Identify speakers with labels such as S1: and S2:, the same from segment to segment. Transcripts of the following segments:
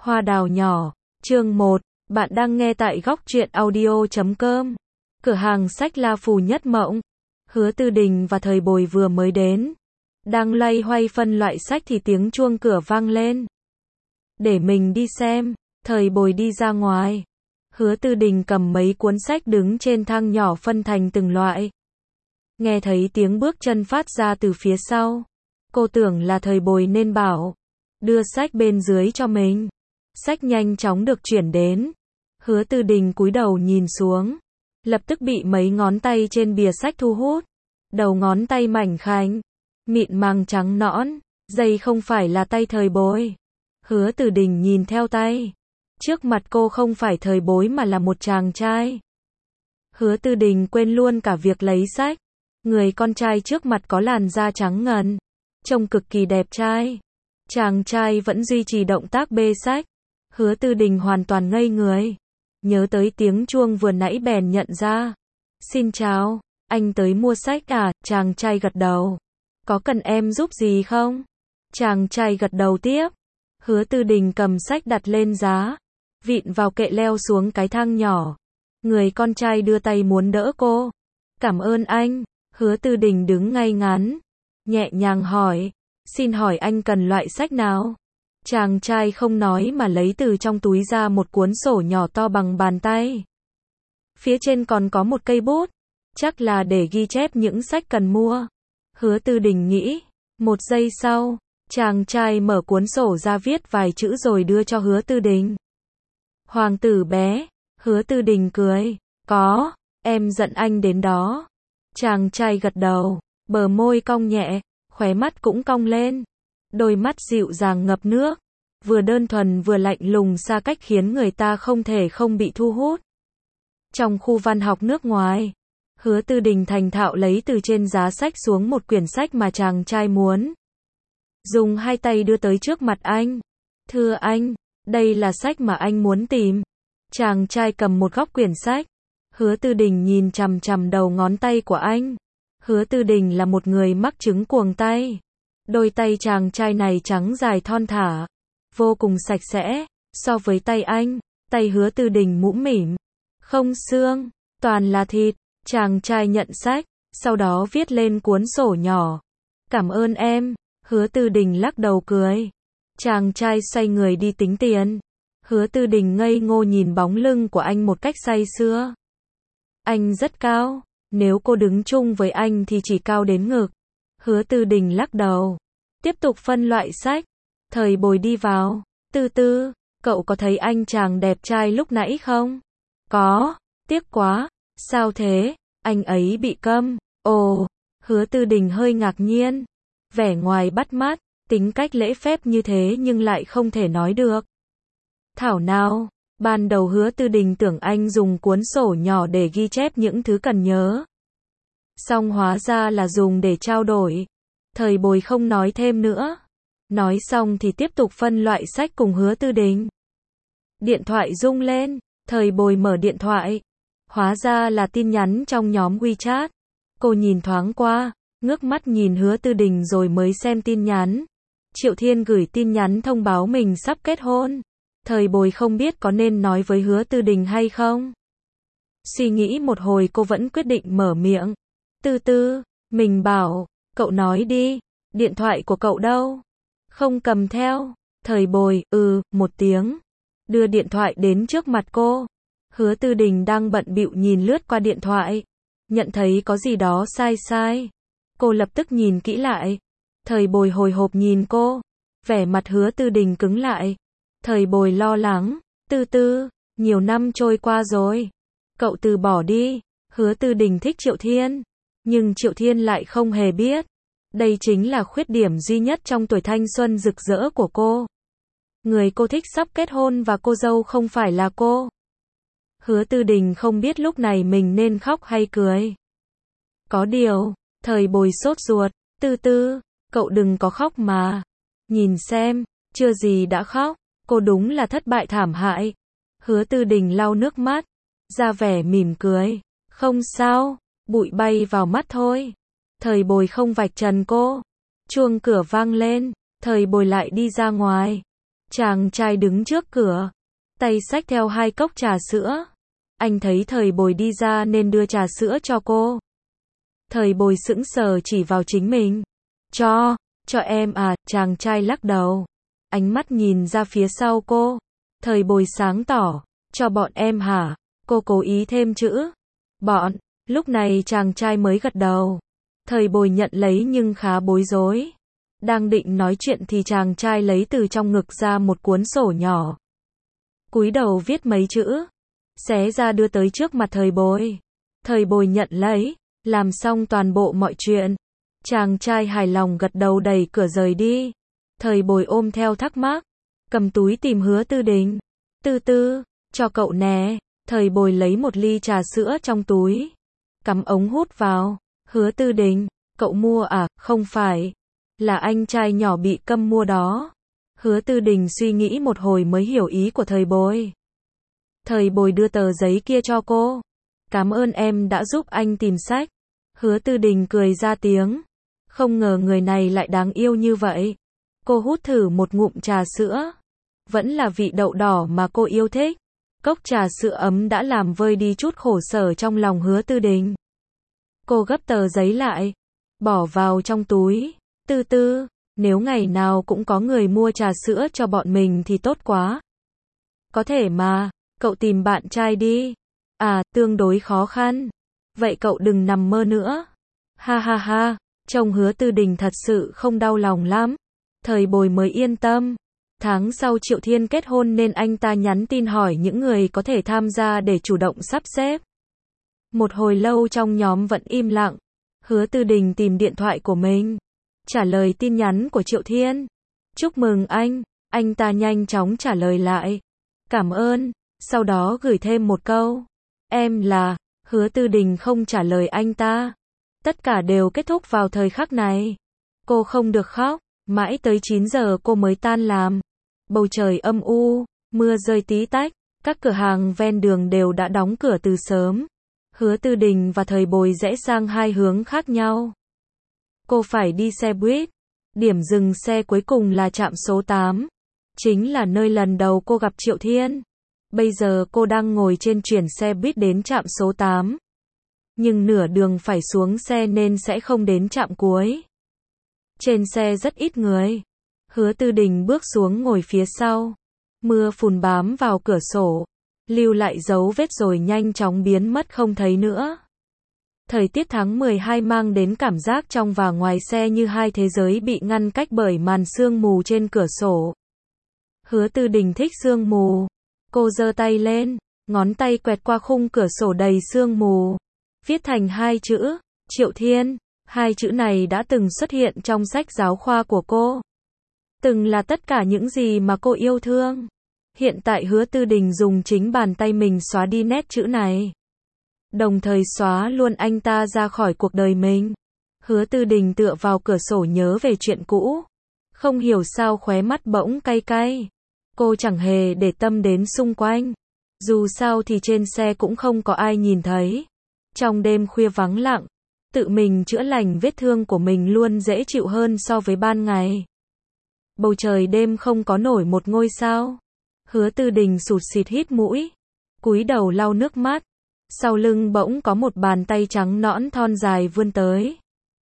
S1: Hoa đào nhỏ, chương 1, bạn đang nghe tại góc truyện audio.com. Cửa hàng sách La Phù Nhất Mộng. Hứa Tư Đình và Thời Bồi vừa mới đến. Đang loay hoay phân loại sách thì tiếng chuông cửa vang lên. Để mình đi xem, Thời Bồi đi ra ngoài. Hứa Tư Đình cầm mấy cuốn sách đứng trên thang nhỏ phân thành từng loại. Nghe thấy tiếng bước chân phát ra từ phía sau. Cô tưởng là Thời Bồi nên bảo, đưa sách bên dưới cho mình. Sách nhanh chóng được chuyển đến. Hứa Tư Đình cúi đầu nhìn xuống. Lập tức bị mấy ngón tay trên bìa sách thu hút. Đầu ngón tay mảnh khảnh, mịn màng trắng nõn. Đây không phải là tay Thời Bồi. Hứa Tư Đình nhìn theo tay. Trước mặt cô không phải Thời Bối mà là một chàng trai. Hứa Tư Đình quên luôn cả việc lấy sách. Người con trai trước mặt có làn da trắng ngần, trông cực kỳ đẹp trai. Chàng trai vẫn duy trì động tác bê sách. Hứa Tư Đình hoàn toàn ngây người. Nhớ tới tiếng chuông vừa nãy bèn nhận ra. Xin chào, anh tới mua sách à? Chàng trai gật đầu. Có cần em giúp gì không? Chàng trai gật đầu tiếp. Hứa Tư Đình cầm sách đặt lên giá, vịn vào kệ leo xuống cái thang nhỏ. Người con trai đưa tay muốn đỡ cô. Cảm ơn anh. Hứa Tư Đình đứng ngay ngắn, nhẹ nhàng hỏi, xin hỏi anh cần loại sách nào? Chàng trai không nói mà lấy từ trong túi ra một cuốn sổ nhỏ to bằng bàn tay. Phía trên còn có một cây bút, chắc là để ghi chép những sách cần mua. Hứa Tư Đình nghĩ. Một giây sau, chàng trai mở cuốn sổ ra viết vài chữ rồi đưa cho Hứa Tư Đình. Hoàng tử bé. Hứa Tư Đình cười. Có, em giận anh đến đó. Chàng trai gật đầu, bờ môi cong nhẹ, khóe mắt cũng cong lên. Đôi mắt dịu dàng ngập nước, vừa đơn thuần vừa lạnh lùng xa cách khiến người ta không thể không bị thu hút. Trong khu văn học nước ngoài, Hứa Tư Đình thành thạo lấy từ trên giá sách xuống một quyển sách mà chàng trai muốn. Dùng hai tay đưa tới trước mặt anh. Thưa anh, đây là sách mà anh muốn tìm. Chàng trai cầm một góc quyển sách. Hứa Tư Đình nhìn chằm chằm đầu ngón tay của anh. Hứa Tư Đình là một người mắc chứng cuồng tay. Đôi tay chàng trai này trắng dài thon thả, vô cùng sạch sẽ. So với tay anh, tay Hứa Tư Đình mũm mĩm, không xương, toàn là thịt. Chàng trai nhận sách, sau đó viết lên cuốn sổ nhỏ. Cảm ơn em. Hứa Tư Đình lắc đầu cười. Chàng trai xoay người đi tính tiền. Hứa Tư Đình ngây ngô nhìn bóng lưng của anh một cách say sưa. Anh rất cao, nếu cô đứng chung với anh thì chỉ cao đến ngực. Hứa Tư Đình lắc đầu. Tiếp tục phân loại sách. Thời Bồi đi vào. Tư Tư, cậu có thấy anh chàng đẹp trai lúc nãy không? Có, tiếc quá. Sao thế? Anh ấy bị câm. Ồ, Hứa Tư Đình hơi ngạc nhiên. Vẻ ngoài bắt mắt, tính cách lễ phép như thế nhưng lại không thể nói được. Thảo nào, ban đầu Hứa Tư Đình tưởng anh dùng cuốn sổ nhỏ để ghi chép những thứ cần nhớ. Xong hóa ra là dùng để trao đổi. Thời Bồi không nói thêm nữa. Nói xong thì tiếp tục phân loại sách cùng Hứa Tư Đình. Điện thoại rung lên. Thời Bồi mở điện thoại. Hóa ra là tin nhắn trong nhóm WeChat. Cô nhìn thoáng qua, ngước mắt nhìn Hứa Tư Đình rồi mới xem tin nhắn. Triệu Thiên gửi tin nhắn thông báo mình sắp kết hôn. Thời Bồi không biết có nên nói với Hứa Tư Đình hay không. Suy nghĩ một hồi cô vẫn quyết định mở miệng. Tư Tư, mình bảo, cậu nói đi, điện thoại của cậu đâu? Không cầm theo. Thời Bồi, một tiếng. Đưa điện thoại đến trước mặt cô. Hứa Tư Đình đang bận bịu nhìn lướt qua điện thoại. Nhận thấy có gì đó sai sai. Cô lập tức nhìn kỹ lại. Thời Bồi hồi hộp nhìn cô. Vẻ mặt Hứa Tư Đình cứng lại. Thời Bồi lo lắng. Tư Tư, nhiều năm trôi qua rồi. Cậu từ bỏ đi. Hứa Tư Đình thích Triệu Thiên. Nhưng Triệu Thiên lại không hề biết. Đây chính là khuyết điểm duy nhất trong tuổi thanh xuân rực rỡ của cô. Người cô thích sắp kết hôn và cô dâu không phải là cô. Hứa Tư Đình không biết lúc này mình nên khóc hay cười. Có điều, Thời Bồi sốt ruột. Tư Tư, cậu đừng có khóc mà. Nhìn xem, chưa gì đã khóc. Cô đúng là thất bại thảm hại. Hứa Tư Đình lau nước mắt, ra vẻ mỉm cười. Không sao, bụi bay vào mắt thôi. Thời Bồi không vạch trần cô. Chuông cửa vang lên, Thời Bồi lại đi ra ngoài. Chàng trai đứng trước cửa, tay xách theo 2 cốc trà sữa. Anh thấy Thời Bồi đi ra nên đưa trà sữa cho cô. Thời Bồi sững sờ chỉ vào chính mình. Cho em à, chàng trai lắc đầu. Ánh mắt nhìn ra phía sau cô. Thời Bồi sáng tỏ, cho bọn em hả? Cô cố ý thêm chữ. Bọn, lúc này chàng trai mới gật đầu. Thời Bồi nhận lấy nhưng khá bối rối. Đang định nói chuyện thì chàng trai lấy từ trong ngực ra một cuốn sổ nhỏ. Cúi đầu viết mấy chữ. Xé ra đưa tới trước mặt Thời Bồi. Thời Bồi nhận lấy, làm xong toàn bộ mọi chuyện. Chàng trai hài lòng gật đầu đẩy cửa rời đi. Thời Bồi ôm theo thắc mắc, cầm túi tìm Hứa Tư Đình. Tư, cho cậu nè. Thời Bồi lấy một ly trà sữa trong túi, cắm ống hút vào. Hứa Tư Đình, cậu mua à? Không phải, là anh trai nhỏ bị câm mua đó. Hứa Tư Đình suy nghĩ một hồi mới hiểu ý của Thời Bồi. Thời Bồi đưa tờ giấy kia cho cô. Cảm ơn em đã giúp anh tìm sách. Hứa Tư Đình cười ra tiếng. Không ngờ người này lại đáng yêu như vậy. Cô hút thử một ngụm trà sữa. Vẫn là vị đậu đỏ mà cô yêu thích. Cốc trà sữa ấm đã làm vơi đi chút khổ sở trong lòng Hứa Tư Đình. Cô gấp tờ giấy lại, bỏ vào trong túi. Tư, nếu ngày nào cũng có người mua trà sữa cho bọn mình thì tốt quá. Có thể mà, cậu tìm bạn trai đi. À, tương đối khó khăn. Vậy cậu đừng nằm mơ nữa. Ha, trông Hứa Tư Đình thật sự không đau lòng lắm. Thời Bồi mới yên tâm. Tháng sau Triệu Thiên kết hôn nên anh ta nhắn tin hỏi những người có thể tham gia để chủ động sắp xếp. Một hồi lâu trong nhóm vẫn im lặng. Hứa Tư Đình tìm điện thoại của mình, trả lời tin nhắn của Triệu Thiên. Chúc mừng anh ta nhanh chóng trả lời lại. Cảm ơn, sau đó gửi thêm một câu. Em là, Hứa Tư Đình không trả lời anh ta. Tất cả đều kết thúc vào thời khắc này. Cô không được khóc, mãi tới 9 giờ cô mới tan làm. Bầu trời âm u, mưa rơi tí tách, các cửa hàng ven đường đều đã đóng cửa từ sớm. Hứa Tư Đình và Thời Bồi rẽ sang hai hướng khác nhau. Cô phải đi xe buýt. Điểm dừng xe cuối cùng là trạm số 8. Chính là nơi lần đầu cô gặp Triệu Thiên. Bây giờ cô đang ngồi trên chuyển xe buýt đến trạm số 8. Nhưng nửa đường phải xuống xe nên sẽ không đến trạm cuối. Trên xe rất ít người. Hứa Tư Đình bước xuống ngồi phía sau. Mưa phùn bám vào cửa sổ, lưu lại dấu vết rồi nhanh chóng biến mất không thấy nữa. Thời tiết tháng 12 mang đến cảm giác trong và ngoài xe như hai thế giới bị ngăn cách bởi màn sương mù trên cửa sổ. Hứa Tư Đình thích sương mù. Cô giơ tay lên, ngón tay quẹt qua khung cửa sổ đầy sương mù, viết thành 2 chữ, Triệu Thiên. 2 chữ này đã từng xuất hiện trong sách giáo khoa của cô. Từng là tất cả những gì mà cô yêu thương. Hiện tại Hứa Tư Đình dùng chính bàn tay mình xóa đi nét chữ này. Đồng thời xóa luôn anh ta ra khỏi cuộc đời mình. Hứa Tư Đình tựa vào cửa sổ nhớ về chuyện cũ. Không hiểu sao khóe mắt bỗng cay cay. Cô chẳng hề để tâm đến xung quanh. Dù sao thì trên xe cũng không có ai nhìn thấy. Trong đêm khuya vắng lặng, tự mình chữa lành vết thương của mình luôn dễ chịu hơn so với ban ngày. Bầu trời đêm không có nổi một ngôi sao. Hứa Tư Đình sụt sịt hít mũi, cúi đầu lau nước mắt. Sau lưng bỗng có một bàn tay trắng nõn thon dài vươn tới,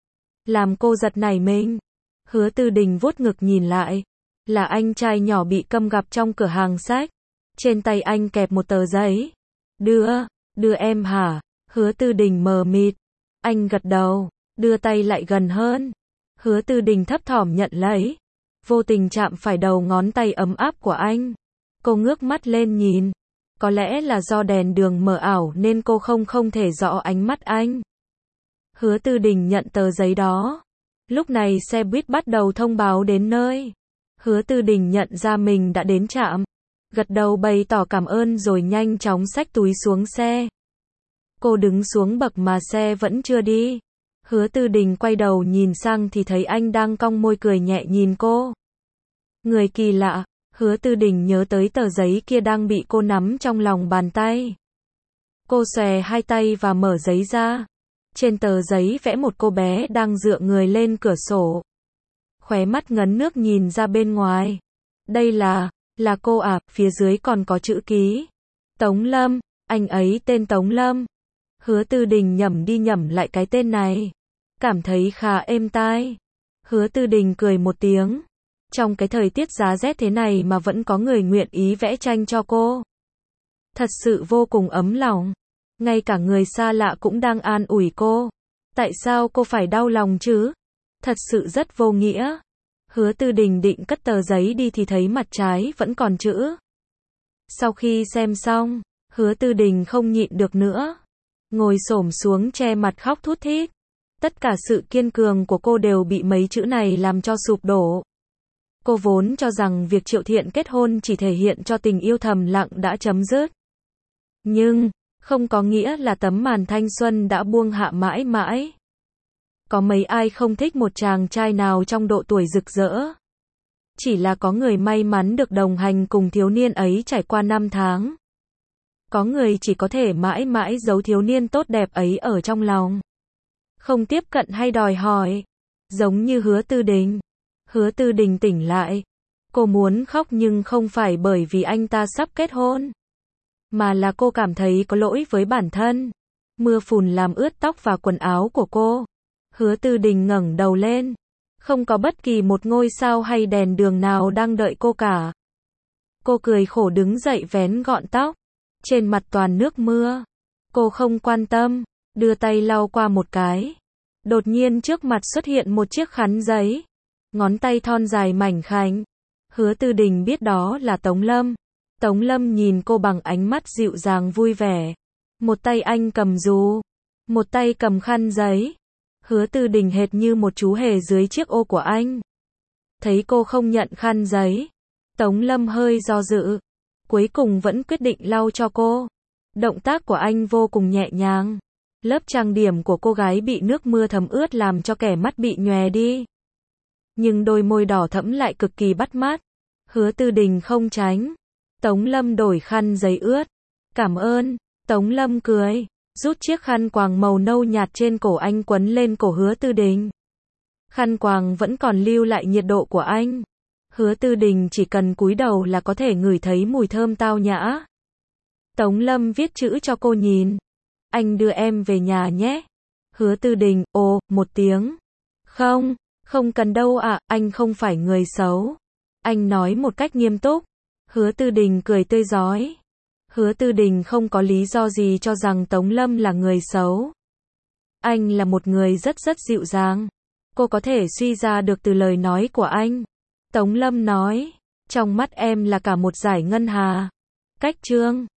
S1: làm cô giật nảy mình. Hứa Tư Đình vuốt ngực nhìn lại, là anh trai nhỏ bị câm gặp trong cửa hàng sách. Trên tay anh kẹp một tờ giấy. Đưa em hả? Hứa Tư Đình mờ mịt. Anh gật đầu, đưa tay lại gần hơn. Hứa Tư Đình thấp thỏm nhận lấy, vô tình chạm phải đầu ngón tay ấm áp của anh. Cô ngước mắt lên nhìn. Có lẽ là do đèn đường mờ ảo nên cô không thể rõ ánh mắt anh. Hứa Tư Đình nhận tờ giấy đó. Lúc này xe buýt bắt đầu thông báo đến nơi. Hứa Tư Đình nhận ra mình đã đến trạm, gật đầu bày tỏ cảm ơn rồi nhanh chóng xách túi xuống xe. Cô đứng xuống bậc mà xe vẫn chưa đi. Hứa Tư Đình quay đầu nhìn sang thì thấy anh đang cong môi cười nhẹ nhìn cô. Người kỳ lạ. Hứa Tư Đình nhớ tới tờ giấy kia đang bị cô nắm trong lòng bàn tay. Cô xòe hai tay và mở giấy ra. Trên tờ giấy vẽ một cô bé đang dựa người lên cửa sổ, khóe mắt ngấn nước nhìn ra bên ngoài. Đây là Là cô à, phía dưới còn có chữ ký. Tống Lâm, anh ấy tên Tống Lâm. Hứa Tư Đình nhẩm đi nhẩm lại cái tên này. Cảm thấy khá êm tai. Hứa Tư Đình cười một tiếng. Trong cái thời tiết giá rét thế này mà vẫn có người nguyện ý vẽ tranh cho cô. Thật sự vô cùng ấm lòng. Ngay cả người xa lạ cũng đang an ủi cô. Tại sao cô phải đau lòng chứ? Thật sự rất vô nghĩa. Hứa Tư Đình định cất tờ giấy đi thì thấy mặt trái vẫn còn chữ. Sau khi xem xong, Hứa Tư Đình không nhịn được nữa. Ngồi xổm xuống che mặt khóc thút thít. Tất cả sự kiên cường của cô đều bị mấy chữ này làm cho sụp đổ. Cô vốn cho rằng việc Triệu Thiện kết hôn chỉ thể hiện cho tình yêu thầm lặng đã chấm dứt. Nhưng, không có nghĩa là tấm màn thanh xuân đã buông hạ mãi mãi. Có mấy ai không thích một chàng trai nào trong độ tuổi rực rỡ. Chỉ là có người may mắn được đồng hành cùng thiếu niên ấy trải qua 5 tháng. Có người chỉ có thể mãi mãi giấu thiếu niên tốt đẹp ấy ở trong lòng. Không tiếp cận hay đòi hỏi. Giống như Hứa Tư Đình. Hứa Tư Đình tỉnh lại. Cô muốn khóc nhưng không phải bởi vì anh ta sắp kết hôn. Mà là cô cảm thấy có lỗi với bản thân. Mưa phùn làm ướt tóc và quần áo của cô. Hứa Tư Đình ngẩng đầu lên. Không có bất kỳ một ngôi sao hay đèn đường nào đang đợi cô cả. Cô cười khổ đứng dậy vén gọn tóc. Trên mặt toàn nước mưa. Cô không quan tâm. Đưa tay lau qua một cái. Đột nhiên trước mặt xuất hiện một chiếc khăn giấy. Ngón tay thon dài mảnh khảnh. Hứa Tư Đình biết đó là Tống Lâm. Tống Lâm nhìn cô bằng ánh mắt dịu dàng vui vẻ. Một tay anh cầm dù. Một tay cầm khăn giấy. Hứa Tư Đình hệt như một chú hề dưới chiếc ô của anh. Thấy cô không nhận khăn giấy. Tống Lâm hơi do dự. Cuối cùng vẫn quyết định lau cho cô. Động tác của anh vô cùng nhẹ nhàng. Lớp trang điểm của cô gái bị nước mưa thấm ướt làm cho kẻ mắt bị nhòe đi. Nhưng đôi môi đỏ thẫm lại cực kỳ bắt mắt. Hứa Tư Đình không tránh. Tống Lâm đổi khăn giấy ướt. Cảm ơn. Tống Lâm cười. Rút chiếc khăn quàng màu nâu nhạt trên cổ anh quấn lên cổ Hứa Tư Đình. Khăn quàng vẫn còn lưu lại nhiệt độ của anh. Hứa Tư Đình chỉ cần cúi đầu là có thể ngửi thấy mùi thơm tao nhã. Tống Lâm viết chữ cho cô nhìn. Anh đưa em về nhà nhé. Hứa Tư Đình, ồ, một tiếng. Không, không cần đâu ạ, anh không phải người xấu. Anh nói một cách nghiêm túc. Hứa Tư Đình cười tươi rói. Hứa Tư Đình không có lý do gì cho rằng Tống Lâm là người xấu. Anh là một người rất dịu dàng. Cô có thể suy ra được từ lời nói của anh. Tống Lâm nói, trong mắt em là cả một dải ngân hà. Cách chương